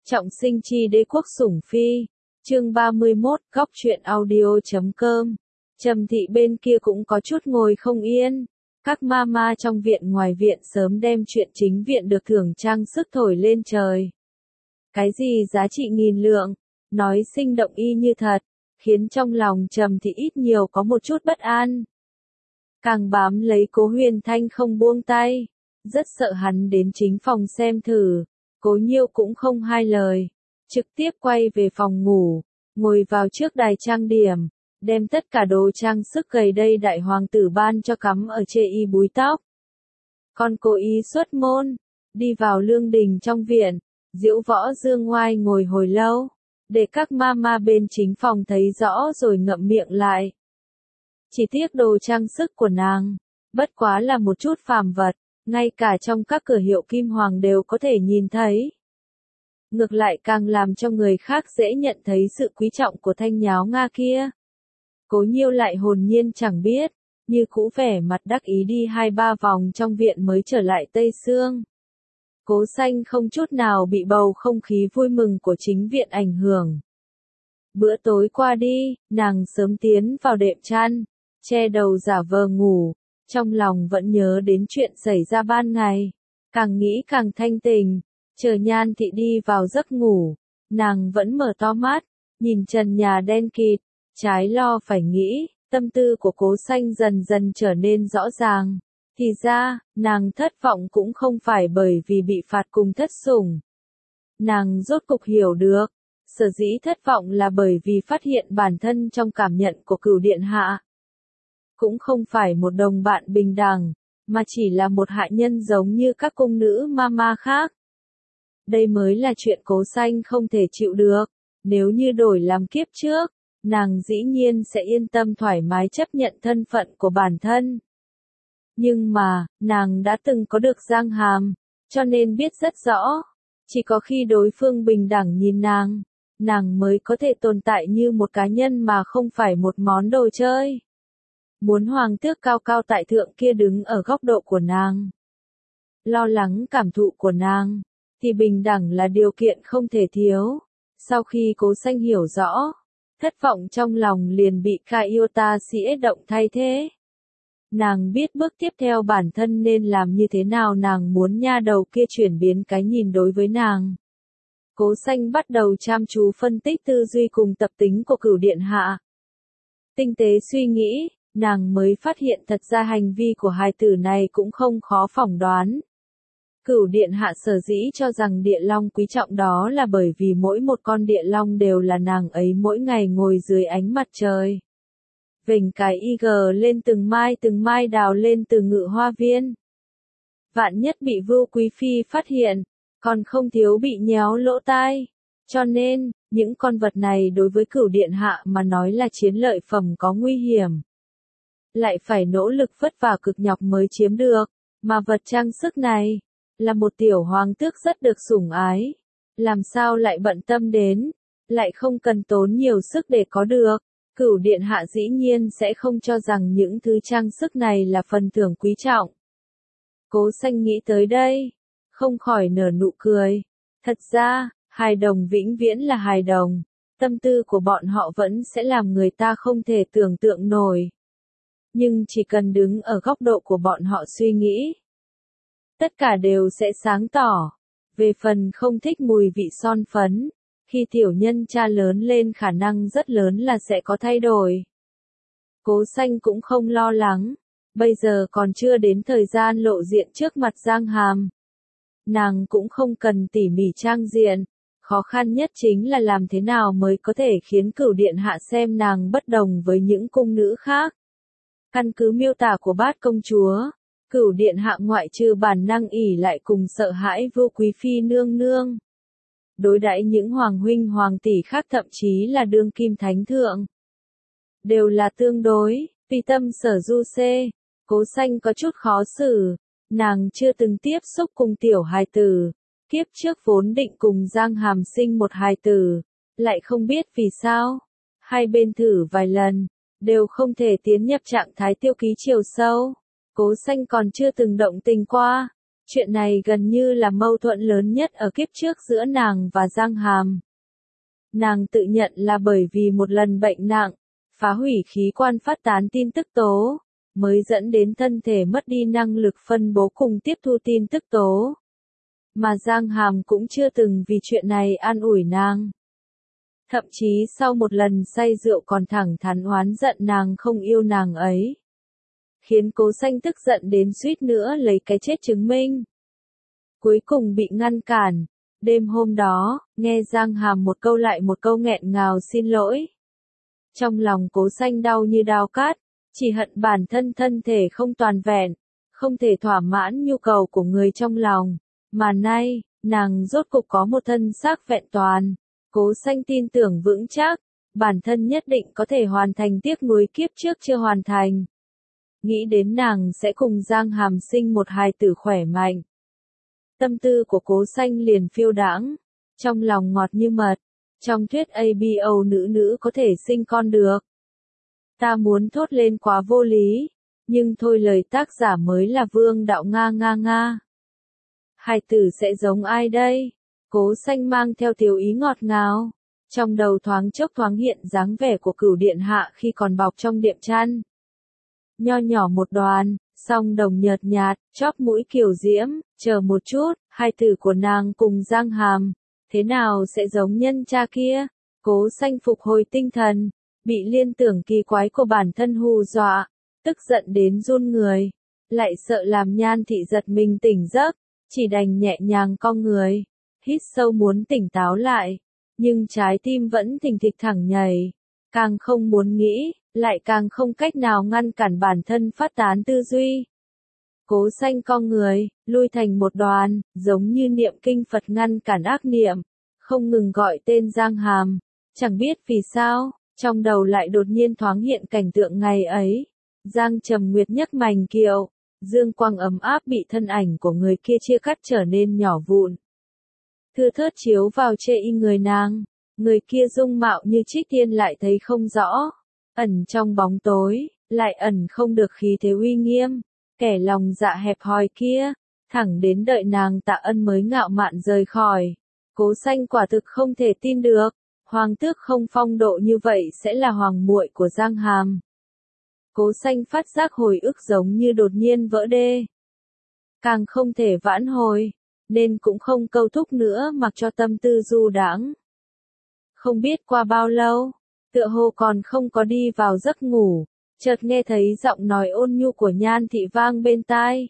Trọng sinh chi đế quốc sủng phi. Chương 31, góc truyện audio.com. Trầm thị bên kia cũng có chút ngồi không yên. Các mama trong viện ngoài viện sớm đem chuyện chính viện được thưởng trang sức thổi lên trời. Cái gì giá trị nghìn lượng, nói sinh động y như thật, khiến trong lòng Trầm thị ít nhiều có một chút bất an. Càng bám lấy Cố Huyền Thanh không buông tay, rất sợ hắn đến chính phòng xem thử. Cố Nhiêu cũng không hai lời, trực tiếp quay về phòng ngủ, ngồi vào trước đài trang điểm, đem tất cả đồ trang sức gầy đây đại hoàng tử ban cho cắm ở chê y búi tóc. Còn cố ý xuất môn, đi vào lương đình trong viện, Diễu Võ Dương Ngoai ngồi hồi lâu, để các mama bên chính phòng thấy rõ rồi ngậm miệng lại. Chỉ tiếc đồ trang sức của nàng, bất quá là một chút phàm vật. Ngay cả trong các cửa hiệu kim hoàng đều có thể nhìn thấy. Ngược lại càng làm cho người khác dễ nhận thấy sự quý trọng của thanh nháo Nga kia. Cố Nhiêu lại hồn nhiên chẳng biết, như cũ vẻ mặt đắc ý đi 2-3 vòng trong viện mới trở lại Tây Sương. Cố Xanh không chút nào bị bầu không khí vui mừng của chính viện ảnh hưởng. Bữa tối qua đi, nàng sớm tiến vào đệm chăn, che đầu giả vờ ngủ. Trong lòng vẫn nhớ đến chuyện xảy ra ban ngày, càng nghĩ càng thanh tình, chờ Nhan thị đi vào giấc ngủ, nàng vẫn mở to mắt, nhìn trần nhà đen kịt, trái lo phải nghĩ, tâm tư của Cố Xanh dần dần trở nên rõ ràng. Thì ra, nàng thất vọng cũng không phải bởi vì bị phạt cùng thất sủng. Nàng rốt cục hiểu được, sở dĩ thất vọng là bởi vì phát hiện bản thân trong cảm nhận của Cửu điện hạ. Cũng không phải một đồng bạn bình đẳng, mà chỉ là một hạ nhân giống như các cung nữ mama khác. Đây mới là chuyện Cố Xanh không thể chịu được, nếu như đổi làm kiếp trước, nàng dĩ nhiên sẽ yên tâm thoải mái chấp nhận thân phận của bản thân. Nhưng mà, nàng đã từng có được Giang Hàm, cho nên biết rất rõ, chỉ có khi đối phương bình đẳng nhìn nàng mới có thể tồn tại như một cá nhân mà không phải một món đồ chơi. Muốn hoàng tước cao cao tại thượng kia đứng ở góc độ của nàng, lo lắng cảm thụ của nàng, thì bình đẳng là điều kiện không thể thiếu. Sau khi Cố Xanh hiểu rõ, thất vọng trong lòng liền bị Kaiota Sĩ động thay thế. Nàng biết bước tiếp theo bản thân nên làm như thế nào, nàng muốn nha đầu kia chuyển biến cái nhìn đối với nàng. Cố Xanh bắt đầu chăm chú phân tích tư duy cùng tập tính của Cửu điện hạ. Tinh tế suy nghĩ, nàng mới phát hiện thật ra hành vi của hài tử này cũng không khó phỏng đoán. Cửu điện hạ sở dĩ cho rằng địa long quý trọng đó là bởi vì mỗi một con địa long đều là nàng ấy mỗi ngày ngồi dưới ánh mặt trời. Vểnh cái IG lên từng mai đào lên từ Ngự Hoa Viên. Vạn nhất bị Vưu Quý Phi phát hiện, còn không thiếu bị nhéo lỗ tai. Cho nên, những con vật này đối với Cửu điện hạ mà nói là chiến lợi phẩm có nguy hiểm. Lại phải nỗ lực vất vả cực nhọc mới chiếm được, mà vật trang sức này, là một tiểu hoàng tước rất được sủng ái. Làm sao lại bận tâm đến, lại không cần tốn nhiều sức để có được. Cửu điện hạ dĩ nhiên sẽ không cho rằng những thứ trang sức này là phần thưởng quý trọng. Cố Xanh nghĩ tới đây, không khỏi nở nụ cười. Thật ra, hài đồng vĩnh viễn là hài đồng, tâm tư của bọn họ vẫn sẽ làm người ta không thể tưởng tượng nổi. Nhưng chỉ cần đứng ở góc độ của bọn họ suy nghĩ, tất cả đều sẽ sáng tỏ. Về phần không thích mùi vị son phấn, khi tiểu nhân cha lớn lên khả năng rất lớn là sẽ có thay đổi. Cố Xanh cũng không lo lắng, bây giờ còn chưa đến thời gian lộ diện trước mặt Giang Hàm. Nàng cũng không cần tỉ mỉ trang diện, khó khăn nhất chính là làm thế nào mới có thể khiến Cửu điện hạ xem nàng bất đồng với những cung nữ khác. Căn cứ miêu tả của Bát công chúa, Cửu điện hạ ngoại trừ bản năng ỷ lại cùng sợ hãi Vưu Quý Phi nương nương. Đối đãi những hoàng huynh hoàng tỷ khác thậm chí là đương kim thánh thượng, đều là tương đối, vì tâm sở du xê. Cố Xanh có chút khó xử, nàng chưa từng tiếp xúc cùng tiểu hài tử, kiếp trước vốn định cùng Giang Hàm sinh một hài tử, lại không biết vì sao, hai bên thử vài lần, đều không thể tiến nhập trạng thái tiêu ký chiều sâu. Cố Xanh còn chưa từng động tình qua, Chuyện này gần như là mâu thuẫn lớn nhất ở kiếp trước giữa nàng và Giang Hàm. Nàng tự nhận là bởi vì một lần bệnh nặng, phá hủy khí quan phát tán tin tức tố, mới dẫn đến thân thể mất đi năng lực phân bố cùng tiếp thu tin tức tố. Mà Giang Hàm cũng chưa từng vì chuyện này an ủi nàng. Thậm chí sau một lần say rượu còn thẳng thắn oán giận nàng không yêu nàng ấy. Khiến Cố Xanh tức giận đến suýt nữa lấy cái chết chứng minh. Cuối cùng bị ngăn cản. Đêm hôm đó, nghe Giang Hàm một câu lại một câu nghẹn ngào xin lỗi. Trong lòng Cố Xanh đau như đao cát, chỉ hận bản thân thân thể không toàn vẹn, không thể thỏa mãn nhu cầu của người trong lòng. Mà nay, nàng rốt cục có một thân xác vẹn toàn. Cố Xanh tin tưởng vững chắc, bản thân nhất định có thể hoàn thành tiếc nuối kiếp trước chưa hoàn thành. Nghĩ đến nàng sẽ cùng Giang Hàm sinh một hài tử khỏe mạnh. Tâm tư của Cố Xanh liền phiêu đãng, trong lòng ngọt như mật. Trong thuyết ABO nữ có thể sinh con được. Ta muốn thốt lên quá vô lý, nhưng thôi lời tác giả mới là Vương Đạo Nga. Hài tử sẽ giống ai đây? Cố Xanh mang theo tiểu ý ngọt ngào. Trong đầu thoáng chốc thoáng hiện dáng vẻ của Cửu điện hạ khi còn bọc trong đệm chăn. Nho nhỏ một đoàn, song đồng nhợt nhạt, chóp mũi kiều diễm, chờ một chút, hài tử của nàng cùng Giang Hàm, thế nào sẽ giống nhân cha kia? Cố Xanh phục hồi tinh thần, bị liên tưởng kỳ quái của bản thân hù dọa, tức giận đến run người, lại sợ làm Nhan thị giật mình tỉnh giấc, chỉ đành nhẹ nhàng cong người, hít sâu muốn tỉnh táo lại, nhưng trái tim vẫn thình thịch thẳng nhảy, càng không muốn nghĩ, lại càng không cách nào ngăn cản bản thân phát tán tư duy. Cố Xanh cong người, lui thành một đoàn, giống như niệm kinh Phật ngăn cản ác niệm, không ngừng gọi tên Giang Hàm, chẳng biết vì sao, trong đầu lại đột nhiên thoáng hiện cảnh tượng ngày ấy. Giang Trầm Nguyệt nhấc mành kiệu, dương quang ấm áp bị thân ảnh của người kia chia cắt trở nên nhỏ vụn. Thưa thớt chiếu vào chê y người nàng, người kia dung mạo như Trích Tiên lại thấy không rõ, ẩn trong bóng tối, lại ẩn không được khí thế uy nghiêm, kẻ lòng dạ hẹp hòi kia, thẳng đến đợi nàng tạ ân mới ngạo mạn rời khỏi. Cố Xanh quả thực không thể tin được, hoàng tước không phong độ như vậy sẽ là hoàng muội của Giang Hàm. Cố Xanh phát giác hồi ức giống như đột nhiên vỡ đê. Càng không thể vãn hồi, nên cũng không câu thúc nữa mặc cho tâm tư du đãng. Không biết qua bao lâu, tựa hồ còn không có đi vào giấc ngủ, chợt nghe thấy giọng nói ôn nhu của Nhan thị vang bên tai.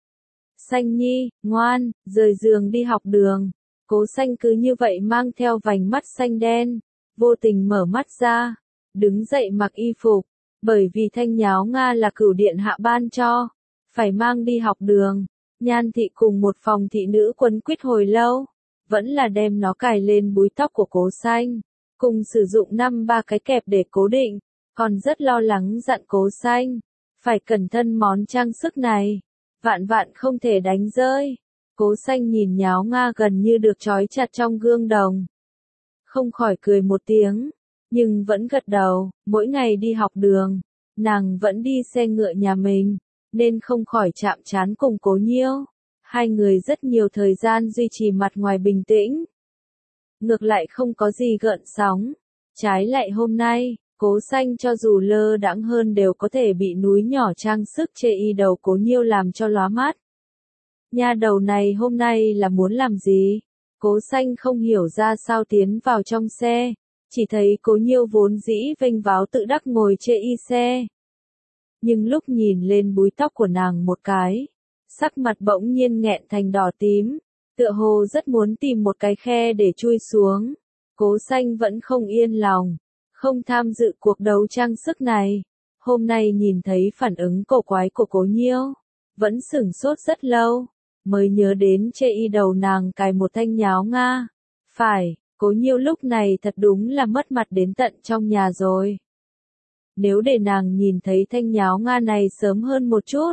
Xanh nhi, ngoan, rời giường đi học đường. Cố Xanh cứ như vậy mang theo vành mắt xanh đen, vô tình mở mắt ra, đứng dậy mặc y phục, bởi vì thanh nháo Nga là Cửu điện hạ ban cho, phải mang đi học đường. Nhan thị cùng một phòng thị nữ quấn quýt hồi lâu, vẫn là đem nó cài lên búi tóc của Cố Xanh, cùng sử dụng 5-3 cái kẹp để cố định, còn rất lo lắng dặn Cố Xanh, phải cẩn thận món trang sức này, vạn vạn không thể đánh rơi. Cố Xanh nhìn nháo Nga gần như được trói chặt trong gương đồng, không khỏi cười một tiếng, nhưng vẫn gật đầu. Mỗi ngày đi học đường, nàng vẫn đi xe ngựa nhà mình, nên không khỏi chạm trán cùng Cố Nhiêu. Hai người rất nhiều thời gian duy trì mặt ngoài bình tĩnh, ngược lại không có gì gợn sóng. Trái lại hôm nay, Cố Xanh cho dù lơ đãng hơn đều có thể bị núi nhỏ trang sức chê y đầu Cố Nhiêu làm cho lóa mắt. Nha đầu này hôm nay là muốn làm gì? Cố Xanh không hiểu ra sao tiến vào trong xe, chỉ thấy Cố Nhiêu vốn dĩ vênh váo tự đắc ngồi chê y xe. Nhưng lúc nhìn lên búi tóc của nàng một cái, sắc mặt bỗng nhiên nghẹn thành đỏ tím, tựa hồ rất muốn tìm một cái khe để chui xuống. Cố Xanh vẫn không yên lòng, không tham dự cuộc đấu trang sức này. Hôm nay nhìn thấy phản ứng cổ quái của Cố Nhiêu, vẫn sửng sốt rất lâu, mới nhớ đến chê y đầu nàng cài một thanh nháo Nga. Phải, Cố Nhiêu lúc này thật đúng là mất mặt đến tận trong nhà rồi. Nếu để nàng nhìn thấy thanh nháo Nga này sớm hơn một chút,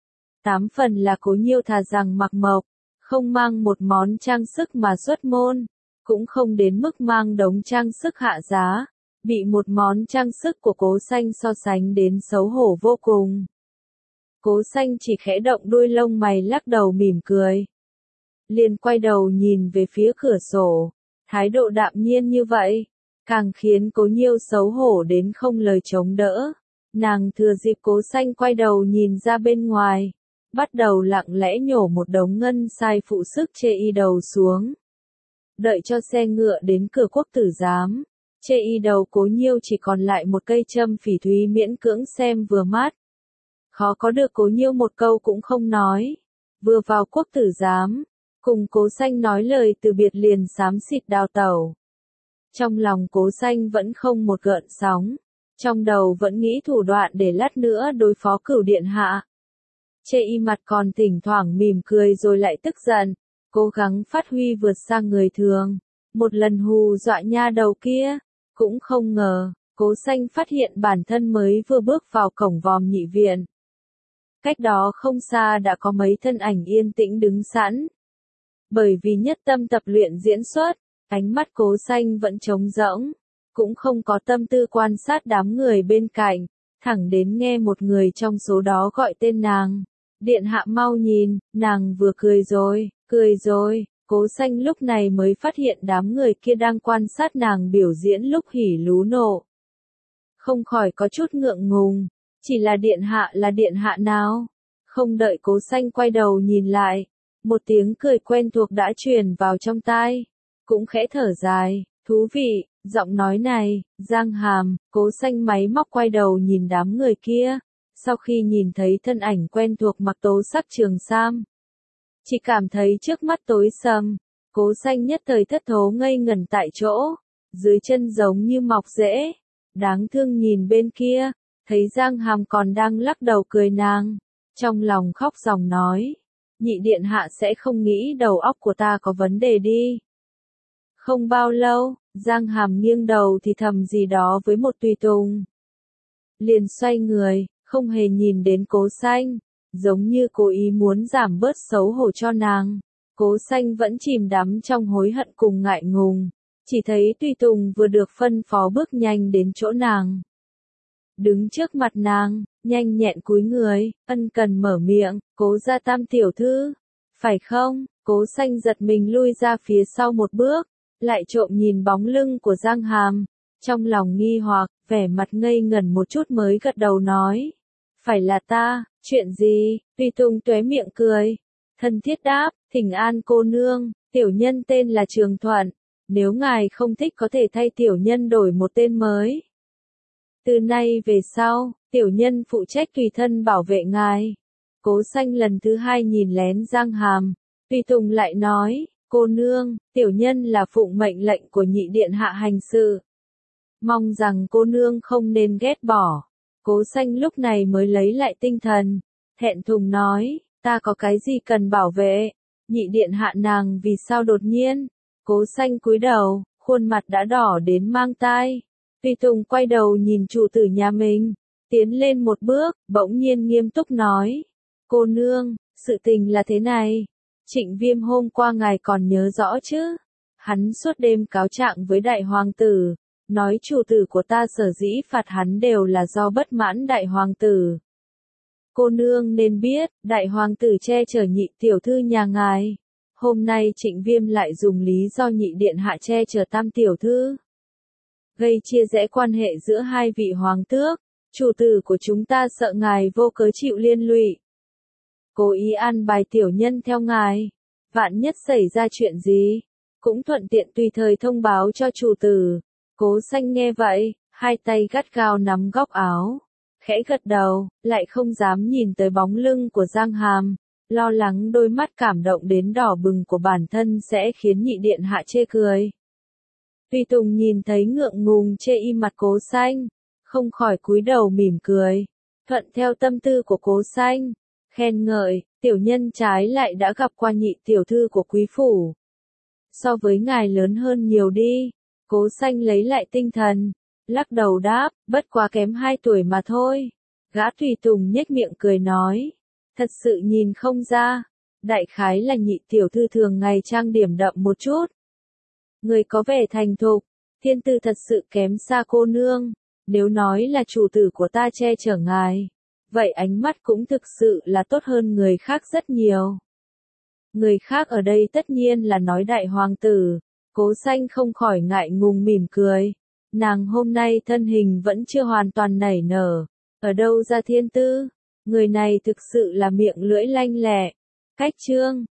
8 phần là Cố Nhiêu thà rằng mặc mộc, không mang một món trang sức mà xuất môn, cũng không đến mức mang đống trang sức hạ giá, bị một món trang sức của Cố Xanh so sánh đến xấu hổ vô cùng. Cố Xanh chỉ khẽ động đuôi lông mày lắc đầu mỉm cười. Liền quay đầu nhìn về phía cửa sổ, thái độ đạm nhiên như vậy, càng khiến Cố Nhiêu xấu hổ đến không lời chống đỡ. Nàng thừa dịp Cố Xanh quay đầu nhìn ra bên ngoài, bắt đầu lặng lẽ nhổ một đống ngân sai phụ sức chê y đầu xuống. Đợi cho xe ngựa đến cửa quốc tử giám, chê y đầu Cố Nhiêu chỉ còn lại một cây châm phỉ thúy miễn cưỡng xem vừa mắt. Khó có được Cố Nhiêu một câu cũng không nói. Vừa vào quốc tử giám, cùng Cố Xanh nói lời từ biệt liền xám xịt đào tẩu. Trong lòng Cố Xanh vẫn không một gợn sóng, trong đầu vẫn nghĩ thủ đoạn để lát nữa đối phó Cửu điện hạ. Chê y mặt còn thỉnh thoảng mỉm cười rồi lại tức giận, cố gắng phát huy vượt sang người thường, một lần hù dọa nha đầu kia. Cũng không ngờ, Cố Xanh phát hiện bản thân mới vừa bước vào cổng vòm nhị viện. Cách đó không xa đã có mấy thân ảnh yên tĩnh đứng sẵn. Bởi vì nhất tâm tập luyện diễn xuất, ánh mắt Cố Xanh vẫn trống rỗng, cũng không có tâm tư quan sát đám người bên cạnh, thẳng đến nghe một người trong số đó gọi tên nàng. Điện hạ mau nhìn, nàng vừa cười rồi, Cố Xanh lúc này mới phát hiện đám người kia đang quan sát nàng biểu diễn lúc hỉ lú nộ. Không khỏi có chút ngượng ngùng, chỉ là điện hạ nào? Không đợi Cố Xanh quay đầu nhìn lại, một tiếng cười quen thuộc đã truyền vào trong tai, cũng khẽ thở dài, thú vị, giọng nói này, Giang Hàm. Cố Xanh máy móc quay đầu nhìn đám người kia, sau khi nhìn thấy thân ảnh quen thuộc mặc tố sắc trường sam, chỉ cảm thấy trước mắt tối sầm, Cố Xanh nhất thời thất thố ngây ngẩn tại chỗ, dưới chân giống như mọc rễ, đáng thương nhìn bên kia, thấy Giang Hàm còn đang lắc đầu cười nàng, trong lòng khóc ròng nói, nhị điện hạ sẽ không nghĩ đầu óc của ta có vấn đề đi. Không bao lâu, Giang Hàm nghiêng đầu thì thầm gì đó với một tùy tùng. Liền xoay người, không hề nhìn đến Cố Xanh, giống như cố ý muốn giảm bớt xấu hổ cho nàng. Cố Xanh vẫn chìm đắm trong hối hận cùng ngại ngùng, chỉ thấy tùy tùng vừa được phân phó bước nhanh đến chỗ nàng. Đứng trước mặt nàng, nhanh nhẹn cúi người, ân cần mở miệng, Cố gia Tam tiểu thư, phải không? Cố Xanh giật mình lui ra phía sau một bước, lại trộm nhìn bóng lưng của Giang Hàm, trong lòng nghi hoặc, vẻ mặt ngây ngẩn một chút mới gật đầu nói, phải là ta, chuyện gì? Tùy tùng tué miệng cười, thân thiết đáp, thỉnh an cô nương, tiểu nhân tên là Trường Thuận, nếu ngài không thích có thể thay tiểu nhân đổi một tên mới. Từ nay về sau, tiểu nhân phụ trách tùy thân bảo vệ ngài. Cố Xanh lần thứ hai nhìn lén Giang Hàm, tùy tùng lại nói, cô nương, tiểu nhân là phụng mệnh lệnh của nhị điện hạ hành sự. Mong rằng cô nương không nên ghét bỏ. Cố Xanh lúc này mới lấy lại tinh thần, thẹn thùng nói, ta có cái gì cần bảo vệ, nhị điện hạ nàng vì sao đột nhiên. Cố Xanh cúi đầu, khuôn mặt đã đỏ đến mang tai. Tùy tùng quay đầu nhìn chủ tử nhà mình, tiến lên một bước, bỗng nhiên nghiêm túc nói, cô nương, sự tình là thế này, Trịnh Viêm hôm qua ngài còn nhớ rõ chứ, hắn suốt đêm cáo trạng với đại hoàng tử, nói chủ tử của ta sở dĩ phạt hắn đều là do bất mãn đại hoàng tử. Cô nương nên biết, đại hoàng tử che chở nhị tiểu thư nhà ngài, hôm nay Trịnh Viêm lại dùng lý do nhị điện hạ che chở Tam tiểu thư, gây chia rẽ quan hệ giữa hai vị hoàng tước, chủ tử của chúng ta sợ ngài vô cớ chịu liên lụy. Cố ý an bài tiểu nhân theo ngài, vạn nhất xảy ra chuyện gì, cũng thuận tiện tùy thời thông báo cho chủ tử. Cố Xanh nghe vậy, hai tay gắt gao nắm góc áo, khẽ gật đầu, lại không dám nhìn tới bóng lưng của Giang Hàm, lo lắng đôi mắt cảm động đến đỏ bừng của bản thân sẽ khiến nhị điện hạ chê cười. Tùy tùng nhìn thấy ngượng ngùng chê y mặt Cố Xanh, không khỏi cúi đầu mỉm cười, thuận theo tâm tư của Cố Xanh, khen ngợi, tiểu nhân trái lại đã gặp qua nhị tiểu thư của quý phủ. So với ngài lớn hơn nhiều đi. Cố Xanh lấy lại tinh thần, lắc đầu đáp, bất quá kém 2 tuổi mà thôi. Gã tùy tùng nhếch miệng cười nói, thật sự nhìn không ra, đại khái là nhị tiểu thư thường ngày trang điểm đậm một chút. Người có vẻ thành thục, thiên tư thật sự kém xa cô nương, nếu nói là chủ tử của ta che chở ngài, vậy ánh mắt cũng thực sự là tốt hơn người khác rất nhiều. Người khác ở đây tất nhiên là nói đại hoàng tử, Cố Xanh không khỏi ngại ngùng mỉm cười. Nàng hôm nay thân hình vẫn chưa hoàn toàn nảy nở, ở đâu ra thiên tư, người này thực sự là miệng lưỡi lanh lẹ. Cách chương